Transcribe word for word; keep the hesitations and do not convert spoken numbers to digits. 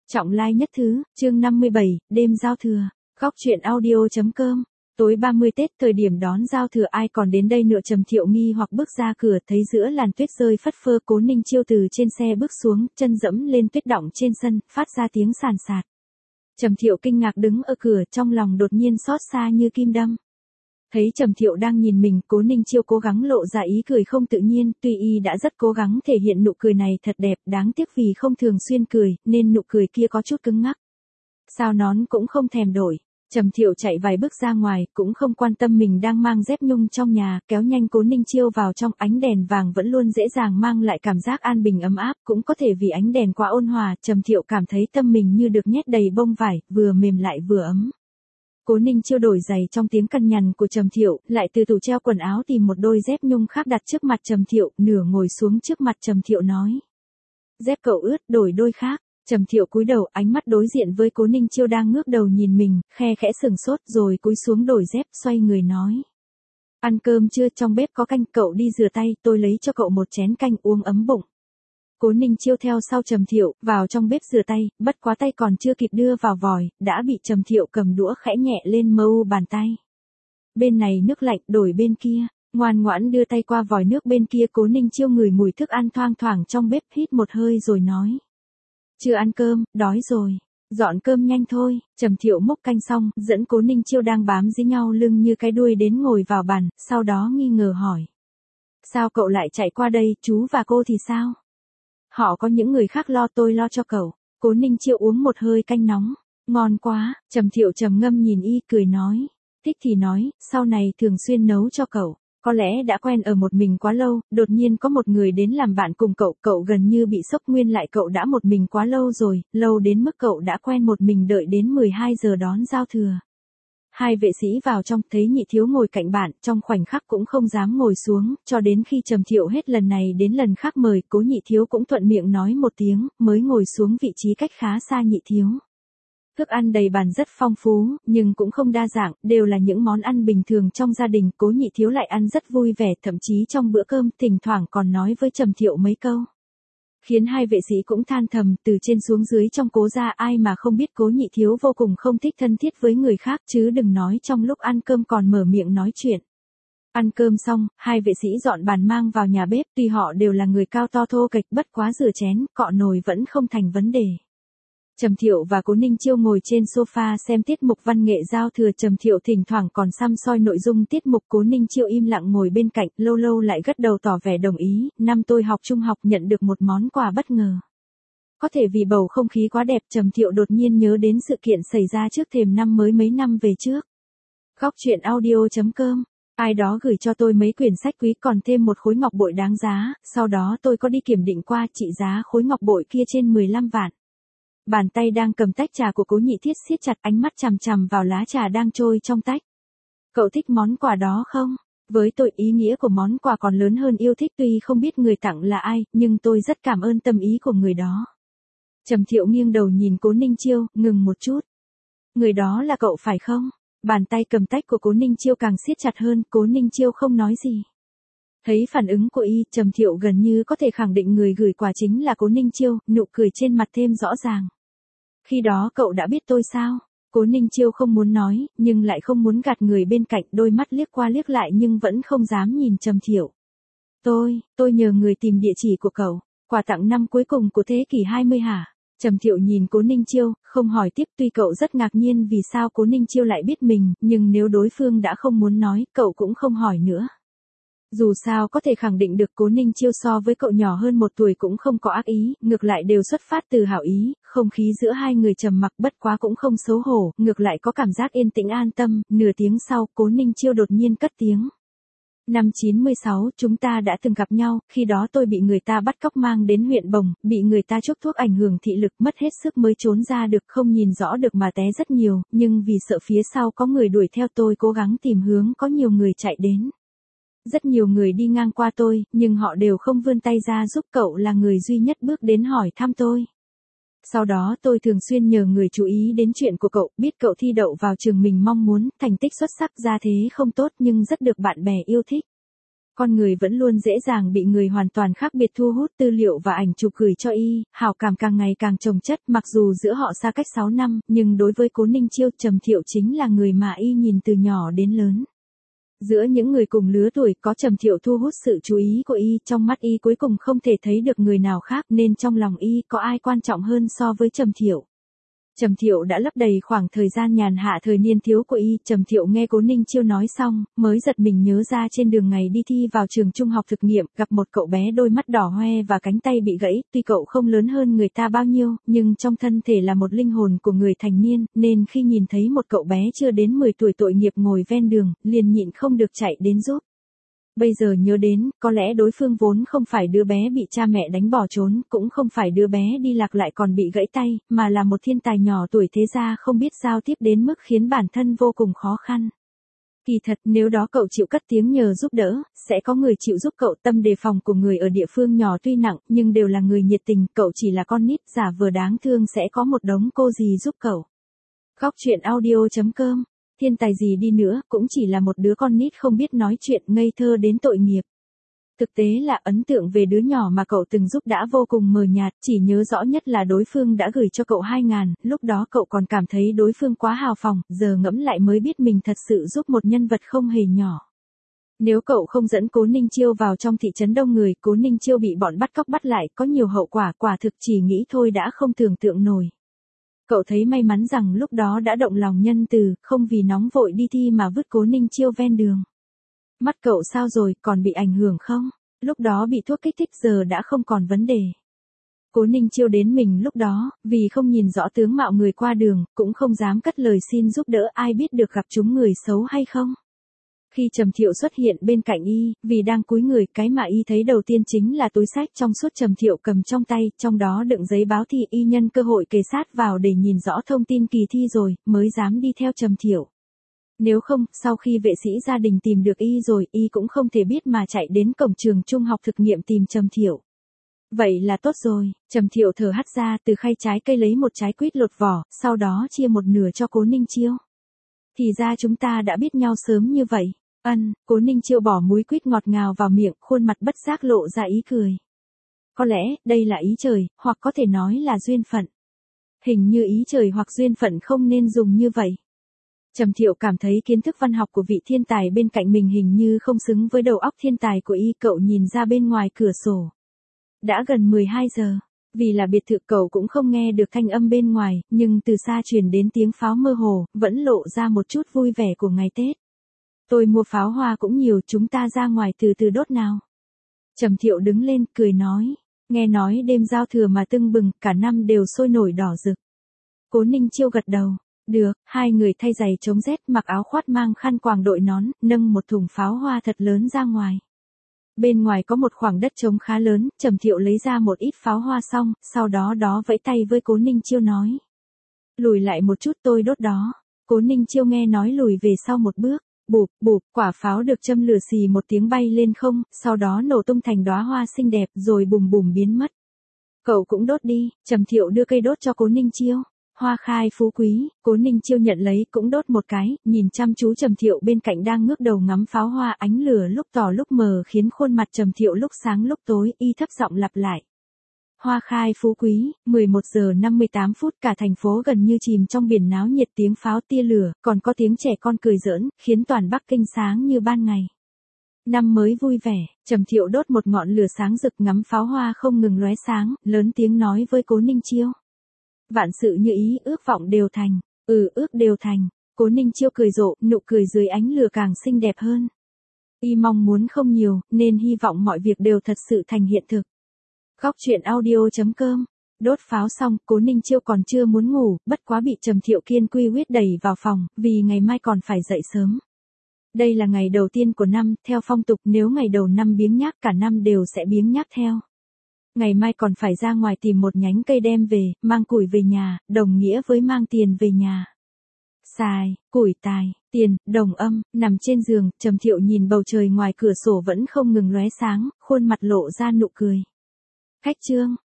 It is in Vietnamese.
Trọng lai nhất thứ, chương năm mươi bảy, đêm giao thừa, góc truyện audio.com. Tối ba mươi Tết, thời điểm đón giao thừa ai còn đến đây nữa. Trầm Thiệu nghi hoặc bước ra cửa, thấy giữa làn tuyết rơi phất phơ. Cố Ninh Chiêu từ trên xe bước xuống, chân dẫm lên tuyết đọng trên sân, phát ra tiếng sàn sạt. Trầm Thiệu kinh ngạc đứng ở cửa, trong lòng đột nhiên xót xa như kim đâm. Thấy Trầm Thiệu đang nhìn mình, Cố Ninh Chiêu cố gắng lộ ra ý cười không tự nhiên, tuy y đã rất cố gắng thể hiện nụ cười này thật đẹp, đáng tiếc vì không thường xuyên cười, nên nụ cười kia có chút cứng ngắc. Sao nón cũng không thèm đổi. Trầm Thiệu chạy vài bước ra ngoài, cũng không quan tâm mình đang mang dép nhung trong nhà, kéo nhanh Cố Ninh Chiêu vào trong. Ánh đèn vàng vẫn luôn dễ dàng mang lại cảm giác an bình ấm áp, cũng có thể vì ánh đèn quá ôn hòa, Trầm Thiệu cảm thấy tâm mình như được nhét đầy bông vải, vừa mềm lại vừa ấm. Cố Ninh Chiêu đổi giày trong tiếng cằn nhằn của Trầm Thiệu, lại từ tủ treo quần áo tìm một đôi dép nhung khác đặt trước mặt Trầm Thiệu, nửa ngồi xuống trước mặt Trầm Thiệu nói: "Dép cậu ướt, đổi đôi khác." Trầm Thiệu cúi đầu, ánh mắt đối diện với Cố Ninh Chiêu đang ngước đầu nhìn mình, khe khẽ sừng sốt rồi cúi xuống đổi dép, xoay người nói: "Ăn cơm chưa, trong bếp có canh, cậu đi rửa tay, tôi lấy cho cậu một chén canh uống ấm bụng." Cố Ninh Chiêu theo sau Trầm Thiệu, vào trong bếp rửa tay, bất quá tay còn chưa kịp đưa vào vòi, đã bị Trầm Thiệu cầm đũa khẽ nhẹ lên mu bàn tay. "Bên này nước lạnh, đổi bên kia." Ngoan ngoãn đưa tay qua vòi nước bên kia. Cố Ninh Chiêu ngửi mùi thức ăn thoang thoảng trong bếp, hít một hơi rồi nói: "Chưa ăn cơm, đói rồi." "Dọn cơm nhanh thôi." Trầm Thiệu múc canh xong, dẫn Cố Ninh Chiêu đang bám dí nhau lưng như cái đuôi đến ngồi vào bàn, sau đó nghi ngờ hỏi: "Sao cậu lại chạy qua đây, chú và cô thì sao?" "Họ có những người khác lo, tôi lo cho cậu." Cố Ninh Chiêu uống một hơi canh nóng. "Ngon quá." Trầm Thiệu trầm ngâm nhìn y, cười nói: "Thích thì nói, sau này thường xuyên nấu cho cậu." Có lẽ đã quen ở một mình quá lâu, đột nhiên có một người đến làm bạn cùng cậu, cậu gần như bị sốc. Nguyên lại cậu đã một mình quá lâu rồi, lâu đến mức cậu đã quen một mình đợi đến mười hai giờ đón giao thừa. Hai vệ sĩ vào trong, thấy Nhị Thiếu ngồi cạnh bạn, trong khoảnh khắc cũng không dám ngồi xuống, cho đến khi Trầm Thiệu hết lần này đến lần khác mời, Cố Nhị Thiếu cũng thuận miệng nói một tiếng, mới ngồi xuống vị trí cách khá xa Nhị Thiếu. Thức ăn đầy bàn rất phong phú, nhưng cũng không đa dạng, đều là những món ăn bình thường trong gia đình. Cố Nhị Thiếu lại ăn rất vui vẻ, thậm chí trong bữa cơm, thỉnh thoảng còn nói với Trầm Thiệu mấy câu. Khiến hai vệ sĩ cũng than thầm, từ trên xuống dưới trong Cố gia ai mà không biết Cố Nhị Thiếu vô cùng không thích thân thiết với người khác, chứ đừng nói trong lúc ăn cơm còn mở miệng nói chuyện. Ăn cơm xong, hai vệ sĩ dọn bàn mang vào nhà bếp, tuy họ đều là người cao to thô kệch, bất quá rửa chén, cọ nồi vẫn không thành vấn đề. Trầm Thiệu và Cố Ninh Chiêu ngồi trên sofa xem tiết mục văn nghệ giao thừa. Trầm Thiệu thỉnh thoảng còn săm soi nội dung tiết mục. Cố Ninh Chiêu im lặng ngồi bên cạnh, lâu lâu lại gật đầu tỏ vẻ đồng ý. Năm tôi học trung học nhận được một món quà bất ngờ. Có thể vì bầu không khí quá đẹp, Trầm Thiệu đột nhiên nhớ đến sự kiện xảy ra trước thềm năm mới mấy năm về trước. Góc truyện audio.com. Ai đó gửi cho tôi mấy quyển sách quý, còn thêm một khối ngọc bội đáng giá, sau đó tôi có đi kiểm định qua, trị giá khối ngọc bội kia trên mười lăm vạn. Bàn tay đang cầm tách trà của Cố Nhị Thiết siết chặt, ánh mắt chằm chằm vào lá trà đang trôi trong tách. "Cậu thích món quà đó không?" "Với tôi, ý nghĩa của món quà còn lớn hơn yêu thích, tuy không biết người tặng là ai, nhưng tôi rất cảm ơn tâm ý của người đó." Trầm Thiệu nghiêng đầu nhìn Cố Ninh Chiêu, ngừng một chút. "Người đó là cậu phải không?" Bàn tay cầm tách của Cố Ninh Chiêu càng siết chặt hơn. Cố Ninh Chiêu không nói gì. Thấy phản ứng của y, Trầm Thiệu gần như có thể khẳng định người gửi quà chính là Cố Ninh Chiêu, nụ cười trên mặt thêm rõ ràng. "Khi đó cậu đã biết tôi sao?" Cố Ninh Chiêu không muốn nói, nhưng lại không muốn gạt người bên cạnh, đôi mắt liếc qua liếc lại nhưng vẫn không dám nhìn Trầm Thiệu. Tôi, tôi nhờ người tìm địa chỉ của cậu. Quà tặng năm cuối cùng của thế kỷ hai mươi hả?" Trầm Thiệu nhìn Cố Ninh Chiêu, không hỏi tiếp. Tuy cậu rất ngạc nhiên vì sao Cố Ninh Chiêu lại biết mình, nhưng nếu đối phương đã không muốn nói, cậu cũng không hỏi nữa. Dù sao có thể khẳng định được Cố Ninh Chiêu so với cậu nhỏ hơn một tuổi cũng không có ác ý, ngược lại đều xuất phát từ hảo ý. Không khí giữa hai người trầm mặc, bất quá cũng không xấu hổ, ngược lại có cảm giác yên tĩnh an tâm. Nửa tiếng sau, Cố Ninh Chiêu đột nhiên cất tiếng. "Năm chín mươi sáu, chúng ta đã từng gặp nhau, khi đó tôi bị người ta bắt cóc mang đến huyện Bồng, bị người ta chuốc thuốc ảnh hưởng thị lực, mất hết sức mới trốn ra được, không nhìn rõ được mà té rất nhiều, nhưng vì sợ phía sau có người đuổi theo tôi cố gắng tìm hướng, có nhiều người chạy đến. Rất nhiều người đi ngang qua tôi, nhưng họ đều không vươn tay ra giúp, cậu là người duy nhất bước đến hỏi thăm tôi. Sau đó tôi thường xuyên nhờ người chú ý đến chuyện của cậu, biết cậu thi đậu vào trường mình mong muốn, thành tích xuất sắc, gia thế không tốt nhưng rất được bạn bè yêu thích. con người vẫn luôn dễ dàng bị người hoàn toàn khác biệt thu hút tư liệu và ảnh chụp gửi cho y, hảo cảm càng ngày càng chồng chất, mặc dù giữa họ xa cách sáu năm, nhưng đối với Cố Ninh Chiêu, Trầm Thiệu chính là người mà y nhìn từ nhỏ đến lớn. Giữa những người cùng lứa tuổi có Trầm Thiệu thu hút sự chú ý của y, trong mắt y cuối cùng không thể thấy được người nào khác nên trong lòng y có ai quan trọng hơn so với Trầm Thiệu. Trầm Thiệu đã lấp đầy khoảng thời gian nhàn hạ thời niên thiếu của y. Trầm Thiệu nghe Cố Ninh Chiêu nói xong, mới giật mình nhớ ra trên đường ngày đi thi vào trường trung học thực nghiệm, gặp một cậu bé đôi mắt đỏ hoe và cánh tay bị gãy, tuy cậu không lớn hơn người ta bao nhiêu, nhưng trong thân thể là một linh hồn của người thành niên, nên khi nhìn thấy một cậu bé chưa đến mười tuổi tội nghiệp ngồi ven đường, liền nhịn không được chạy đến giúp. Bây giờ nhớ đến, có lẽ đối phương vốn không phải đứa bé bị cha mẹ đánh bỏ trốn, cũng không phải đứa bé đi lạc lại còn bị gãy tay, mà là một thiên tài nhỏ tuổi thế gia không biết giao tiếp đến mức khiến bản thân vô cùng khó khăn. Kỳ thật, nếu đó cậu chịu cất tiếng nhờ giúp đỡ, sẽ có người chịu giúp cậu. Tâm đề phòng của người ở địa phương nhỏ tuy nặng, nhưng đều là người nhiệt tình, cậu chỉ là con nít giả vờ đáng thương sẽ có một đống cô dì giúp cậu. Khóc chuyện audio chấm com. Thiên tài gì đi nữa, cũng chỉ là một đứa con nít không biết nói chuyện, ngây thơ đến tội nghiệp. Thực tế là ấn tượng về đứa nhỏ mà cậu từng giúp đã vô cùng mờ nhạt, chỉ nhớ rõ nhất là đối phương đã gửi cho cậu hai ngàn, lúc đó cậu còn cảm thấy đối phương quá hào phóng, giờ ngẫm lại mới biết mình thật sự giúp một nhân vật không hề nhỏ. Nếu cậu không dẫn Cố Ninh Chiêu vào trong thị trấn đông người, Cố Ninh Chiêu bị bọn bắt cóc bắt lại, có nhiều hậu quả, quả thực chỉ nghĩ thôi đã không tưởng tượng nổi. Cậu thấy may mắn rằng lúc đó đã động lòng nhân từ, không vì nóng vội đi thi mà vứt Cố Ninh Chiêu ven đường. Mắt cậu sao rồi, còn bị ảnh hưởng không? Lúc đó bị thuốc kích thích, giờ đã không còn vấn đề. Cố Ninh Chiêu đến mình lúc đó, vì không nhìn rõ tướng mạo người qua đường, cũng không dám cất lời xin giúp đỡ, ai biết được gặp chúng người xấu hay không. Khi Trầm Thiệu xuất hiện bên cạnh y, vì đang cúi người, cái mà y thấy đầu tiên chính là túi xách trong suốt Trầm Thiệu cầm trong tay, trong đó đựng giấy báo thi. Y nhân cơ hội kề sát vào để nhìn rõ thông tin kỳ thi rồi, mới dám đi theo Trầm Thiệu. Nếu không, sau khi vệ sĩ gia đình tìm được y rồi, y cũng không thể biết mà chạy đến cổng trường trung học thực nghiệm tìm Trầm Thiệu. Vậy là tốt rồi, Trầm Thiệu thở hắt ra, từ khay trái cây lấy một trái quýt lột vỏ, sau đó chia một nửa cho Cố Ninh Chiêu. Thì ra chúng ta đã biết nhau sớm như vậy. Ân, Cố Ninh Chiêu bỏ múi quýt ngọt ngào vào miệng, khuôn mặt bất giác lộ ra ý cười. Có lẽ, đây là ý trời, hoặc có thể nói là duyên phận. Hình như ý trời hoặc duyên phận không nên dùng như vậy. Trầm Thiệu cảm thấy kiến thức văn học của vị thiên tài bên cạnh mình hình như không xứng với đầu óc thiên tài của y. Cậu nhìn ra bên ngoài cửa sổ. Đã gần mười hai giờ. Vì là biệt thự cậu cũng không nghe được thanh âm bên ngoài, nhưng từ xa truyền đến tiếng pháo mơ hồ, vẫn lộ ra một chút vui vẻ của ngày Tết. Tôi mua pháo hoa cũng nhiều, chúng ta ra ngoài từ từ đốt nào. Trầm Thiệu đứng lên, cười nói. Nghe nói đêm giao thừa mà tưng bừng, cả năm đều sôi nổi đỏ rực. Cố Ninh Chiêu gật đầu. Được, hai người thay giày chống rét, mặc áo khoác, mang khăn quàng, đội nón, nâng một thùng pháo hoa thật lớn ra ngoài. Bên ngoài có một khoảng đất trống khá lớn, Trầm Thiệu lấy ra một ít pháo hoa xong, sau đó đó vẫy tay với Cố Ninh Chiêu nói. Lùi lại một chút, tôi đốt đó. Cố Ninh Chiêu nghe nói lùi về sau một bước. Bụp, bụp, quả pháo được châm lửa xì một tiếng bay lên không, sau đó nổ tung thành đóa hoa xinh đẹp rồi bùm bùm biến mất. Cậu cũng đốt đi, Trầm Thiệu đưa cây đốt cho Cố Ninh Chiêu. Hoa khai phú quý, Cố Ninh Chiêu nhận lấy cũng đốt một cái, nhìn chăm chú Trầm Thiệu bên cạnh đang ngước đầu ngắm pháo hoa, ánh lửa lúc tỏ lúc mờ khiến khuôn mặt Trầm Thiệu lúc sáng lúc tối. Y thấp giọng lặp lại. Hoa khai phú quý, mười một giờ năm mươi tám phút, cả thành phố gần như chìm trong biển náo nhiệt, tiếng pháo, tia lửa, còn có tiếng trẻ con cười giỡn, khiến toàn Bắc Kinh sáng như ban ngày. Năm mới vui vẻ, Trầm Thiệu đốt một ngọn lửa sáng rực, ngắm pháo hoa không ngừng lóe sáng, lớn tiếng nói với Cố Ninh Chiêu. Vạn sự như ý, ước vọng đều thành. Ừ, ước đều thành. Cố Ninh Chiêu cười rộ, nụ cười dưới ánh lửa càng xinh đẹp hơn. Y mong muốn không nhiều, nên hy vọng mọi việc đều thật sự thành hiện thực. Khóc chuyện audio chấm com. Đốt pháo xong, Cố Ninh Chiêu còn chưa muốn ngủ, bất quá bị Trầm Thiệu kiên quy quyết đẩy vào phòng, vì ngày mai còn phải dậy sớm. Đây là ngày đầu tiên của năm, theo phong tục nếu ngày đầu năm biếng nhác cả năm đều sẽ biếng nhác theo. Ngày mai còn phải ra ngoài tìm một nhánh cây đem về, mang củi về nhà, đồng nghĩa với mang tiền về nhà. Xài, củi tài, tiền, đồng âm, nằm trên giường, Trầm Thiệu nhìn bầu trời ngoài cửa sổ vẫn không ngừng lóe sáng, khuôn mặt lộ ra nụ cười. Khách trương,